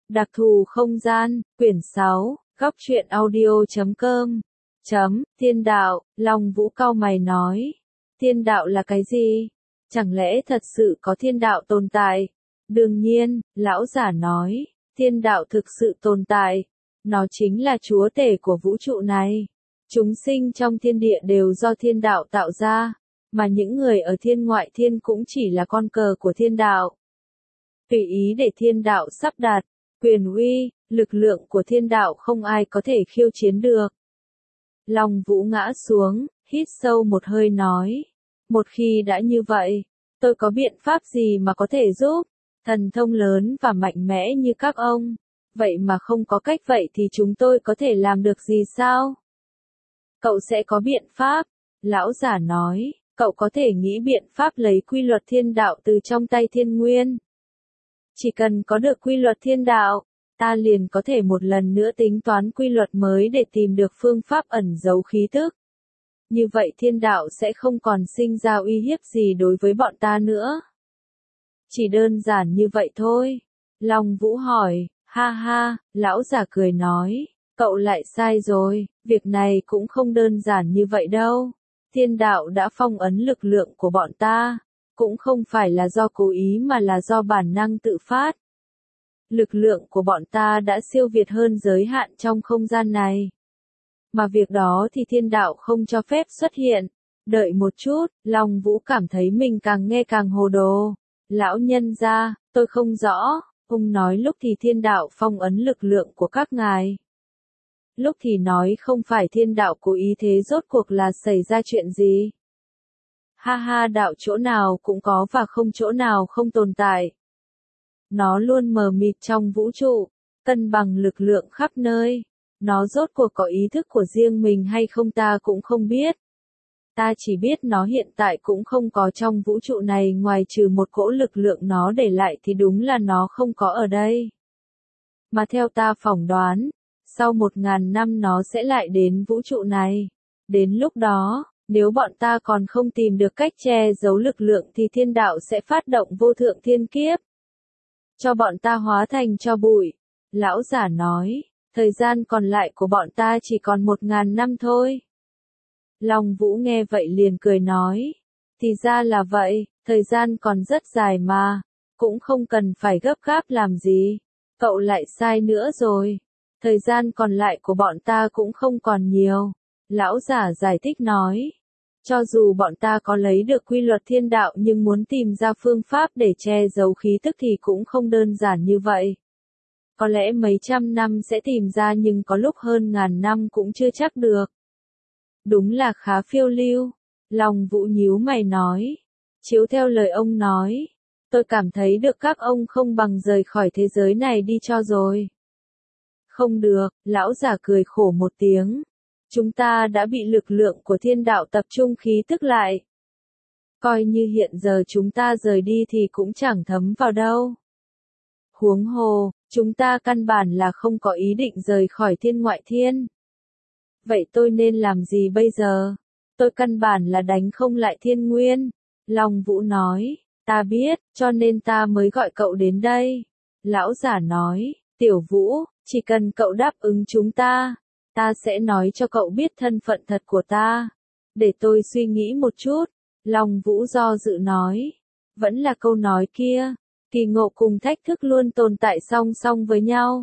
Đặc thù không gian, quyển 6, góc truyện audio.com. Thiên đạo, Long Vũ cau mày nói. Thiên đạo là cái gì? Chẳng lẽ thật sự có thiên đạo tồn tại? Đương nhiên, lão giả nói, thiên đạo thực sự tồn tại. Nó chính là chúa tể của vũ trụ này. Chúng sinh trong thiên địa đều do thiên đạo tạo ra, mà những người ở thiên ngoại thiên cũng chỉ là con cờ của thiên đạo. Tùy ý để thiên đạo sắp đặt, quyền uy, lực lượng của thiên đạo không ai có thể khiêu chiến được. Long Vũ ngã xuống, hít sâu một hơi nói. Một khi đã như vậy, tôi có biện pháp gì mà có thể giúp? Thần thông lớn và mạnh mẽ như các ông. Vậy mà không có cách vậy thì chúng tôi có thể làm được gì sao? Cậu sẽ có biện pháp. Lão giả nói, cậu có thể nghĩ biện pháp lấy quy luật thiên đạo từ trong tay thiên nguyên. Chỉ cần có được quy luật thiên đạo, ta liền có thể một lần nữa tính toán quy luật mới để tìm được phương pháp ẩn giấu khí tức. Như vậy thiên đạo sẽ không còn sinh ra uy hiếp gì đối với bọn ta nữa. Chỉ đơn giản như vậy thôi. Long Vũ hỏi, ha ha, lão giả cười nói, cậu lại sai rồi, việc này cũng không đơn giản như vậy đâu. Thiên đạo đã phong ấn lực lượng của bọn ta, cũng không phải là do cố ý mà là do bản năng tự phát. Lực lượng của bọn ta đã siêu việt hơn giới hạn trong không gian này. Mà việc đó thì thiên đạo không cho phép xuất hiện. Đợi một chút, Long Vũ cảm thấy mình càng nghe càng hồ đồ. Lão nhân gia, tôi không rõ, ông nói lúc thì thiên đạo phong ấn lực lượng của các ngài. Lúc thì nói không phải thiên đạo cố ý, thế rốt cuộc là xảy ra chuyện gì? Ha ha, đạo chỗ nào cũng có và không chỗ nào không tồn tại. Nó luôn mờ mịt trong vũ trụ, cân bằng lực lượng khắp nơi. Nó rốt cuộc có ý thức của riêng mình hay không ta cũng không biết. Ta chỉ biết nó hiện tại cũng không có trong vũ trụ này, ngoài trừ một cỗ lực lượng nó để lại thì đúng là nó không có ở đây. Mà theo ta phỏng đoán, sau 1000 năm nó sẽ lại đến vũ trụ này. Đến lúc đó, nếu bọn ta còn không tìm được cách che giấu lực lượng thì thiên đạo sẽ phát động vô thượng thiên kiếp. Cho bọn ta hóa thành tro bụi. Lão giả nói, thời gian còn lại của bọn ta chỉ còn 1000 năm thôi. Long Vũ nghe vậy liền cười nói, thì ra là vậy, thời gian còn rất dài mà, cũng không cần phải gấp gáp làm gì. Cậu lại sai nữa rồi, thời gian còn lại của bọn ta cũng không còn nhiều. Lão giả giải thích nói, cho dù bọn ta có lấy được quy luật thiên đạo nhưng muốn tìm ra phương pháp để che giấu khí tức thì cũng không đơn giản như vậy. Có lẽ mấy trăm năm sẽ tìm ra nhưng có lúc hơn 1000 năm cũng chưa chắc được. Đúng là khá phiêu lưu. Long Vũ nhíu mày nói. Chiếu theo lời ông nói, tôi cảm thấy được các ông không bằng rời khỏi thế giới này đi cho rồi. Không được, lão giả cười khổ một tiếng. Chúng ta đã bị lực lượng của thiên đạo tập trung khí tức lại. Coi như hiện giờ chúng ta rời đi thì cũng chẳng thấm vào đâu. Huống hồ, chúng ta căn bản là không có ý định rời khỏi thiên ngoại thiên. Vậy tôi nên làm gì bây giờ? Tôi căn bản là đánh không lại thiên nguyên. Long Vũ nói, ta biết, cho nên ta mới gọi cậu đến đây. Lão giả nói, Tiểu Vũ, chỉ cần cậu đáp ứng chúng ta sẽ nói cho cậu biết thân phận thật của ta. Để tôi suy nghĩ một chút. Long Vũ do dự nói, vẫn là câu nói kia, kỳ ngộ cùng thách thức luôn tồn tại song song với nhau.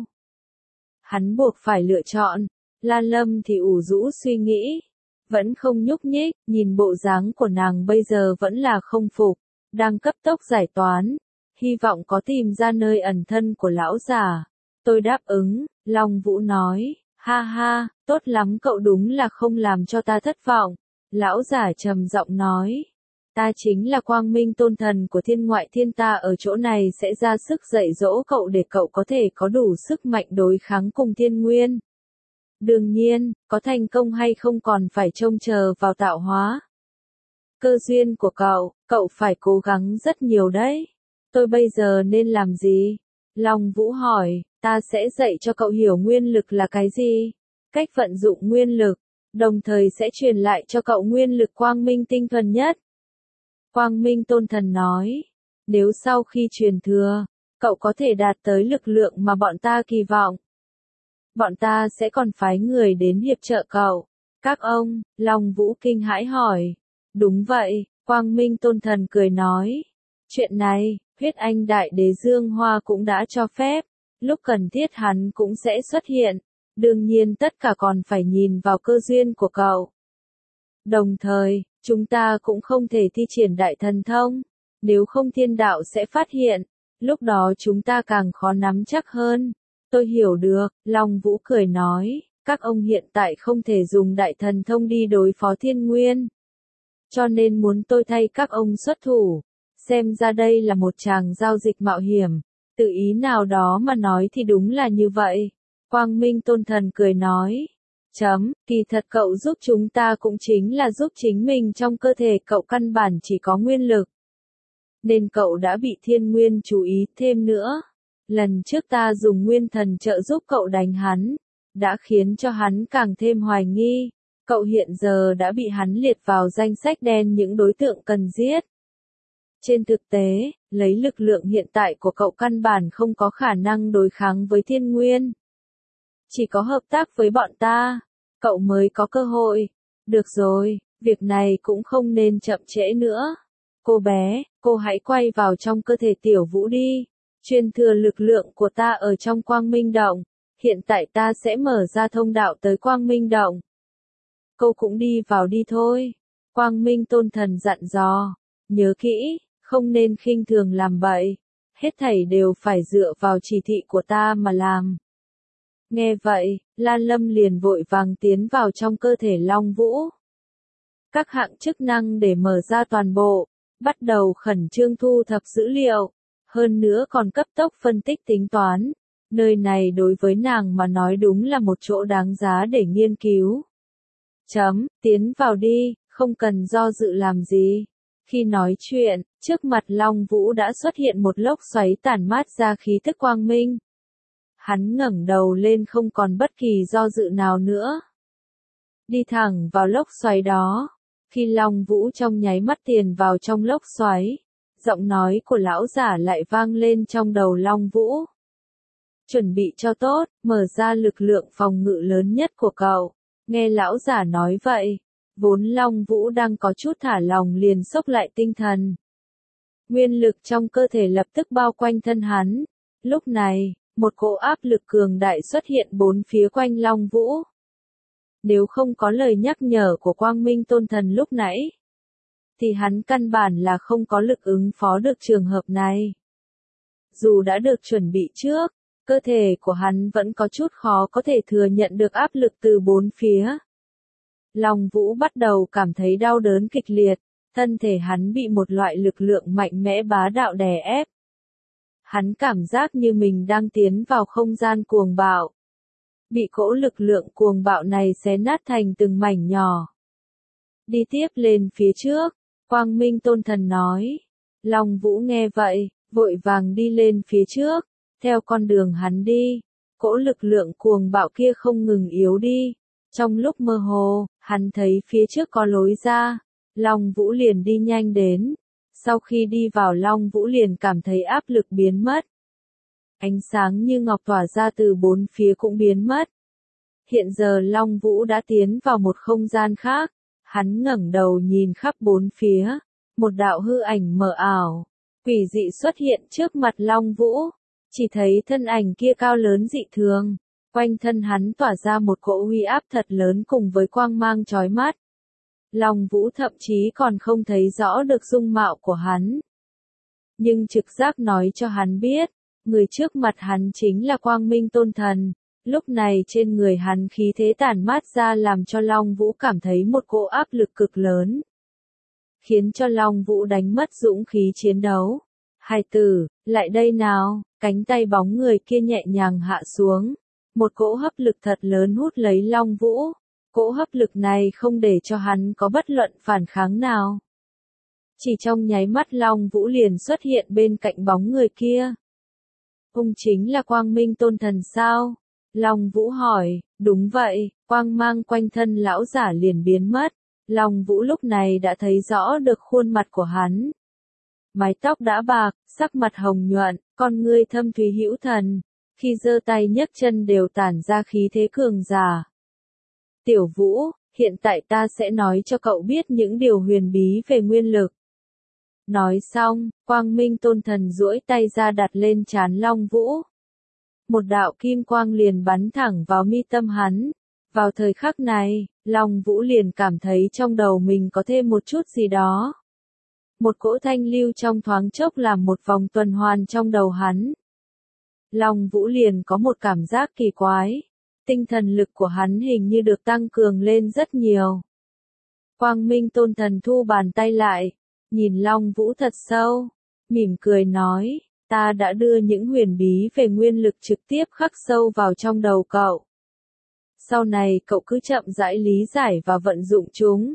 Hắn buộc phải lựa chọn. Lan Lâm thì ủ rũ suy nghĩ, vẫn không nhúc nhích, nhìn bộ dáng của nàng bây giờ vẫn là không phục, đang cấp tốc giải toán, hy vọng có tìm ra nơi ẩn thân của lão già. Tôi đáp ứng, Long Vũ nói, ha ha, tốt lắm, cậu đúng là không làm cho ta thất vọng. Lão giả trầm giọng nói, ta chính là Quang Minh Tôn Thần của thiên ngoại thiên, ta ở chỗ này sẽ ra sức dạy dỗ cậu để cậu có thể có đủ sức mạnh đối kháng cùng thiên nguyên. Đương nhiên, có thành công hay không còn phải trông chờ vào tạo hóa. Cơ duyên của cậu phải cố gắng rất nhiều đấy. Tôi bây giờ nên làm gì? Long Vũ hỏi, ta sẽ dạy cho cậu hiểu nguyên lực là cái gì, cách vận dụng nguyên lực, đồng thời sẽ truyền lại cho cậu nguyên lực quang minh tinh thuần nhất. Quang Minh Tôn Thần nói, nếu sau khi truyền thừa, cậu có thể đạt tới lực lượng mà bọn ta kỳ vọng. Bọn ta sẽ còn phái người đến hiệp trợ cậu. Các ông, Long Vũ kinh hãi hỏi. Đúng vậy, Quang Minh Tôn Thần cười nói. Chuyện này, Huyết Anh Đại Đế Dương Hoa cũng đã cho phép. Lúc cần thiết hắn cũng sẽ xuất hiện. Đương nhiên tất cả còn phải nhìn vào cơ duyên của cậu. Đồng thời, chúng ta cũng không thể thi triển đại thần thông. Nếu không thiên đạo sẽ phát hiện. Lúc đó chúng ta càng khó nắm chắc hơn. Tôi hiểu được, Long Vũ cười nói. Các ông hiện tại không thể dùng đại thần thông đi đối phó thiên nguyên. Cho nên muốn tôi thay các ông xuất thủ. Xem ra đây là một tràng giao dịch mạo hiểm. Tự ý nào đó mà nói thì đúng là như vậy. Quang Minh Tôn Thần cười nói. Kỳ thật cậu giúp chúng ta cũng chính là giúp chính mình trong cơ thể cậu căn bản chỉ có nguyên lực. Nên cậu đã bị thiên nguyên chú ý thêm nữa. Lần trước ta dùng nguyên thần trợ giúp cậu đánh hắn. Đã khiến cho hắn càng thêm hoài nghi. Cậu hiện giờ đã bị hắn liệt vào danh sách đen những đối tượng cần giết. Trên thực tế, lấy lực lượng hiện tại của cậu căn bản không có khả năng đối kháng với thiên nguyên. Chỉ có hợp tác với bọn ta, cậu mới có cơ hội. Được rồi, việc này cũng không nên chậm trễ nữa. Cô bé, cô hãy quay vào trong cơ thể Tiểu Vũ đi. Truyền thừa lực lượng của ta ở trong Quang Minh Động. Hiện tại ta sẽ mở ra thông đạo tới Quang Minh Động. Cô cũng đi vào đi thôi. Quang Minh Tôn Thần dặn dò. Nhớ kỹ, không nên khinh thường làm bậy. Hết thảy đều phải dựa vào chỉ thị của ta mà làm. Nghe vậy, Lan Lâm liền vội vàng tiến vào trong cơ thể Long Vũ. Các hạng chức năng để mở ra toàn bộ, bắt đầu khẩn trương thu thập dữ liệu, hơn nữa còn cấp tốc phân tích tính toán. Nơi này đối với nàng mà nói đúng là một chỗ đáng giá để nghiên cứu. Tiến vào đi, không cần do dự làm gì. Khi nói chuyện, trước mặt Long Vũ đã xuất hiện một lốc xoáy tản mát ra khí tức quang minh. Hắn ngẩng đầu lên không còn bất kỳ do dự nào nữa. Đi thẳng vào lốc xoáy đó. Khi Long Vũ trong nháy mắt tiền vào trong lốc xoáy, giọng nói của lão giả lại vang lên trong đầu Long Vũ. Chuẩn bị cho tốt, mở ra lực lượng phòng ngự lớn nhất của cậu. Nghe lão giả nói vậy, vốn Long Vũ đang có chút thả lòng liền xốc lại tinh thần. Nguyên lực trong cơ thể lập tức bao quanh thân hắn. Lúc này, một cỗ áp lực cường đại xuất hiện bốn phía quanh Long Vũ. Nếu không có lời nhắc nhở của Quang Minh Tôn Thần lúc nãy, thì hắn căn bản là không có lực ứng phó được trường hợp này. Dù đã được chuẩn bị trước, cơ thể của hắn vẫn có chút khó có thể thừa nhận được áp lực từ bốn phía. Long Vũ bắt đầu cảm thấy đau đớn kịch liệt, thân thể hắn bị một loại lực lượng mạnh mẽ bá đạo đè ép. Hắn cảm giác như mình đang tiến vào không gian cuồng bạo. Bị cỗ lực lượng cuồng bạo này xé nát thành từng mảnh nhỏ. Đi tiếp lên phía trước, Quang Minh Tôn Thần nói. Long Vũ nghe vậy, vội vàng đi lên phía trước, theo con đường hắn đi. Cỗ lực lượng cuồng bạo kia không ngừng yếu đi. Trong lúc mơ hồ, hắn thấy phía trước có lối ra. Long Vũ liền đi nhanh đến. Sau khi đi vào Long Vũ liền cảm thấy áp lực biến mất. Ánh sáng như ngọc tỏa ra từ bốn phía cũng biến mất. Hiện giờ Long Vũ đã tiến vào một không gian khác. Hắn ngẩng đầu nhìn khắp bốn phía. Một đạo hư ảnh mờ ảo, quỷ dị xuất hiện trước mặt Long Vũ. Chỉ thấy thân ảnh kia cao lớn dị thường. Quanh thân hắn tỏa ra một cỗ uy áp thật lớn cùng với quang mang chói mắt. Long Vũ thậm chí còn không thấy rõ được dung mạo của hắn. Nhưng trực giác nói cho hắn biết, người trước mặt hắn chính là Quang Minh Tôn Thần. Lúc này trên người hắn khí thế tản mát ra làm cho Long Vũ cảm thấy một cỗ áp lực cực lớn. Khiến cho Long Vũ đánh mất dũng khí chiến đấu. Hài tử, lại đây nào, cánh tay bóng người kia nhẹ nhàng hạ xuống. Một cỗ hấp lực thật lớn hút lấy Long Vũ. Cỗ hấp lực này không để cho hắn có bất luận phản kháng nào. Chỉ trong nháy mắt Long Vũ liền xuất hiện bên cạnh bóng người kia. Ông chính là Quang Minh Tôn Thần sao? Long Vũ hỏi, đúng vậy, quang mang quanh thân lão giả liền biến mất. Long Vũ lúc này đã thấy rõ được khuôn mặt của hắn. mái tóc đã bạc, sắc mặt hồng nhuận, con ngươi thâm thúy hữu thần, khi giơ tay nhấc chân đều tản ra khí thế cường giả. Tiểu Vũ, hiện tại ta sẽ nói cho cậu biết những điều huyền bí về nguyên lực. Nói xong, Quang Minh Tôn Thần duỗi tay ra đặt lên trán Long Vũ. Một đạo kim quang liền bắn thẳng vào mi tâm hắn. Vào thời khắc này, Long Vũ liền cảm thấy trong đầu mình có thêm một chút gì đó. Một cỗ thanh lưu trong thoáng chốc làm một vòng tuần hoàn trong đầu hắn. Long Vũ liền có một cảm giác kỳ quái. Tinh thần lực của hắn hình như được tăng cường lên rất nhiều. Quang Minh Tôn Thần thu bàn tay lại, nhìn Long Vũ thật sâu, mỉm cười nói, ta đã đưa những huyền bí về nguyên lực trực tiếp khắc sâu vào trong đầu cậu. Sau này cậu cứ chậm rãi lý giải và vận dụng chúng.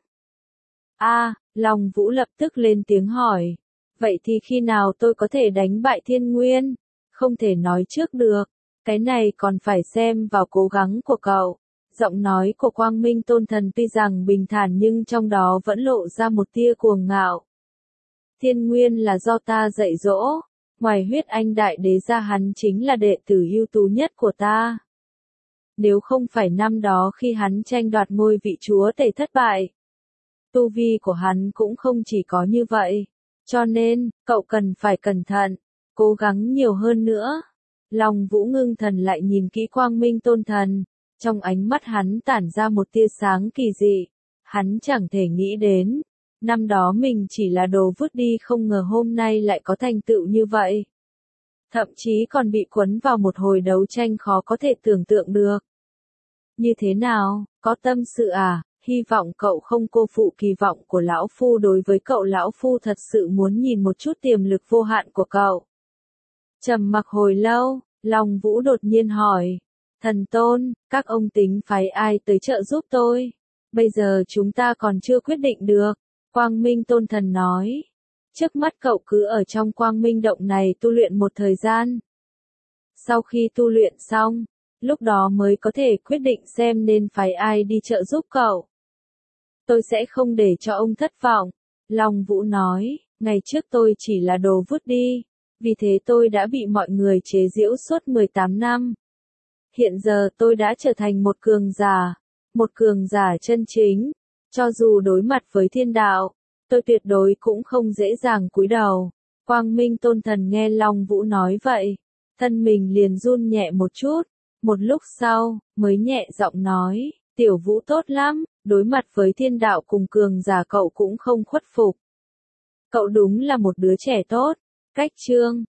Long Vũ lập tức lên tiếng hỏi, vậy thì khi nào tôi có thể đánh bại Thiên Nguyên? Không thể nói trước được, cái này còn phải xem vào cố gắng của cậu. Giọng nói của Quang Minh Tôn Thần tuy rằng bình thản nhưng trong đó vẫn lộ ra một tia cuồng ngạo. Thiên Nguyên là do ta dạy dỗ, ngoài Huyết Anh Đại Đế ra hắn chính là đệ tử ưu tú nhất của ta. Nếu không phải năm đó khi hắn tranh đoạt ngôi vị chúa tể thất bại, tu vi của hắn cũng không chỉ có như vậy. Cho nên, cậu cần phải cẩn thận, cố gắng nhiều hơn nữa. Long Vũ ngưng thần lại nhìn kỹ Quang Minh Tôn Thần, trong ánh mắt hắn tản ra một tia sáng kỳ dị. Hắn chẳng thể nghĩ đến, năm đó mình chỉ là đồ vứt đi, không ngờ hôm nay lại có thành tựu như vậy. Thậm chí còn bị cuốn vào một hồi đấu tranh khó có thể tưởng tượng được. Như thế nào, có tâm sự à? Hy vọng cậu không cô phụ kỳ vọng của lão phu đối với cậu. Lão phu thật sự muốn nhìn một chút tiềm lực vô hạn của cậu. Trầm mặc hồi lâu, Long Vũ đột nhiên hỏi, Thần Tôn, các ông tính phái ai tới trợ giúp tôi? Bây giờ chúng ta còn chưa quyết định được. Quang Minh Tôn Thần nói, trước mắt cậu cứ ở trong Quang Minh Động này tu luyện một thời gian. Sau khi tu luyện xong, lúc đó mới có thể quyết định xem nên phái ai đi trợ giúp cậu. Tôi sẽ không để cho ông thất vọng. Long Vũ nói, ngày trước tôi chỉ là đồ vứt đi, vì thế tôi đã bị mọi người chế giễu suốt 18 năm. Hiện giờ tôi đã trở thành một cường giả chân chính. Cho dù đối mặt với thiên đạo, tôi tuyệt đối cũng không dễ dàng cúi đầu. Quang Minh Tôn Thần nghe Long Vũ nói vậy, thân mình liền run nhẹ một chút. Một lúc sau, mới nhẹ giọng nói, Tiểu Vũ tốt lắm, đối mặt với thiên đạo cùng cường giả cậu cũng không khuất phục. Cậu đúng là một đứa trẻ tốt. Cách chương